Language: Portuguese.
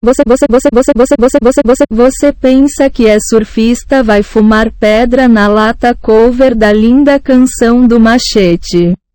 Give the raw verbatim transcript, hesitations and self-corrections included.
Você, você, você, você, você, você, você, você, você pensa que é surfista, vai fumar pedra na lata cover da linda canção do Machete.